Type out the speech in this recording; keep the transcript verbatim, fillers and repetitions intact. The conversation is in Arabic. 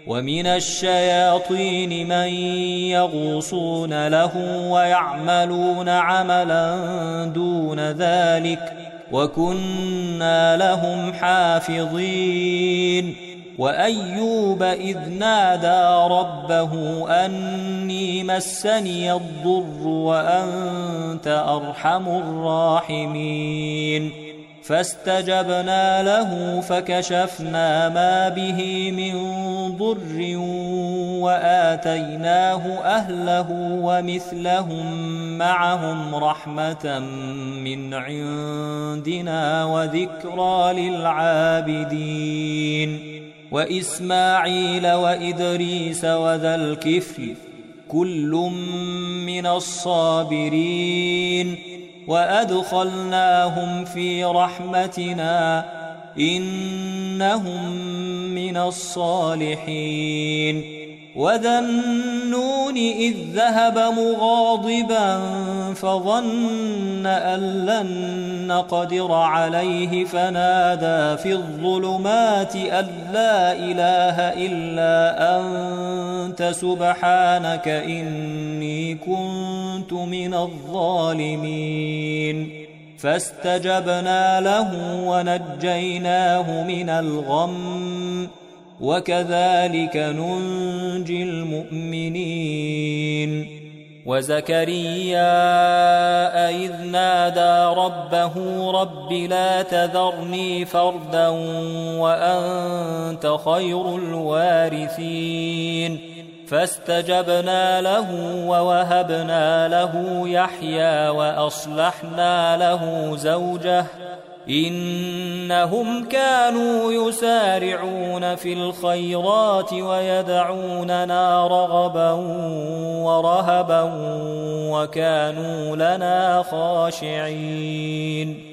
ومن الشياطين من يغوصون له ويعملون عملا دون ذلك وكنا لهم حافظين وأيوب إذ نادى ربه أني مسني الضر وأنت أرحم الراحمين فاستجبنا له فكشفنا ما به من ضر وآتيناه أهله ومثلهم معهم رحمة من عندنا وذكرى للعابدين وإسماعيل وإدريس وذا الكفل كل من الصابرين وأدخلناهم في رحمتنا إنهم من الصالحين وذا النون إذ ذهب مغاضبا فظن أن لن نقدر عليه فنادى في الظلمات أن لا إله إلا أنت سبحانك إني كنت من الظالمين فاستجبنا له ونجيناه من الغم وكذلك ننجي المؤمنين وزكريا إذ نادى ربه رب لا تذرني فردا وأنت خير الوارثين فاستجبنا له ووهبنا له يحيى وأصلحنا له زوجه إنهم كانوا يسارعون في الخيرات ويدعوننا رغبا ورهبا وكانوا لنا خاشعين